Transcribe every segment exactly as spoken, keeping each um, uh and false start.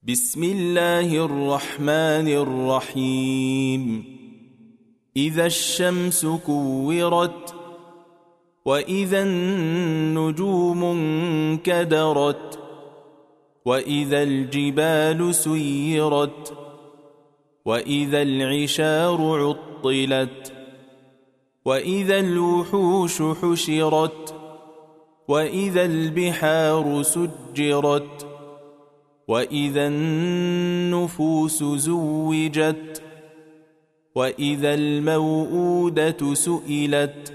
بسم الله الرحمن الرحيم إذا الشمس كورت وإذا النجوم انكدرت وإذا الجبال سيرت وإذا العشار عطلت وإذا الوحوش حشرت وإذا البحار سجرت وإذا النفوس زوجت وإذا الموءودة سئلت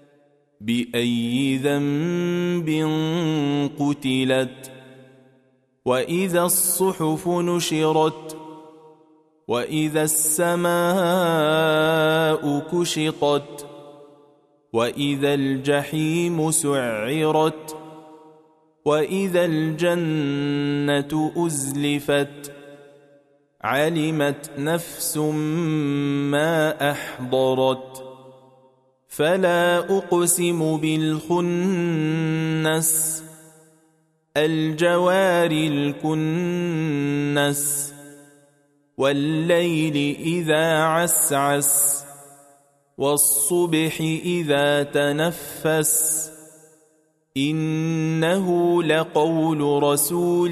بأي ذنب قتلت وإذا الصحف نشرت وإذا السماء كشطت وإذا الجحيم سعرت وإذا الجنة أزلفت علمت نفس ما أحضرت فلا أقسم بالخنس الجوار الكنس والليل إذا عسعس والصبح إذا تنفس إنه لقول رسول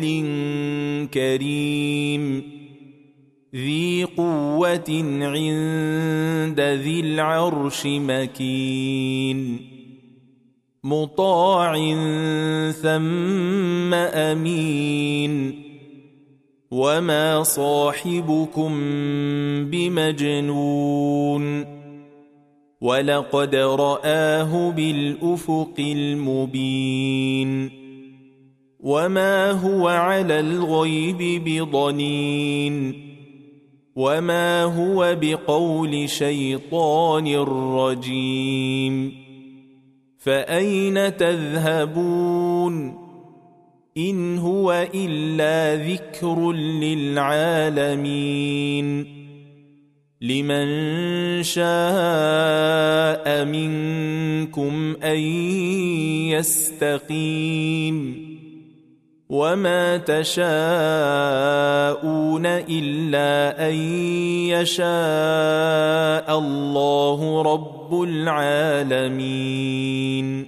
كريم ذي قوة عند ذي العرش مكين مطاع ثم أمين وما صاحبكم بمجنون ولقد رآه بالأفق المبين وما هو على الغيب بضنين وما هو بقول شيطان رجيم فأين تذهبون إن هو إلا ذكر للعالمين لمن شاء منكم أن يستقيم وما تشاءون إلا أن يشاء الله رب العالمين.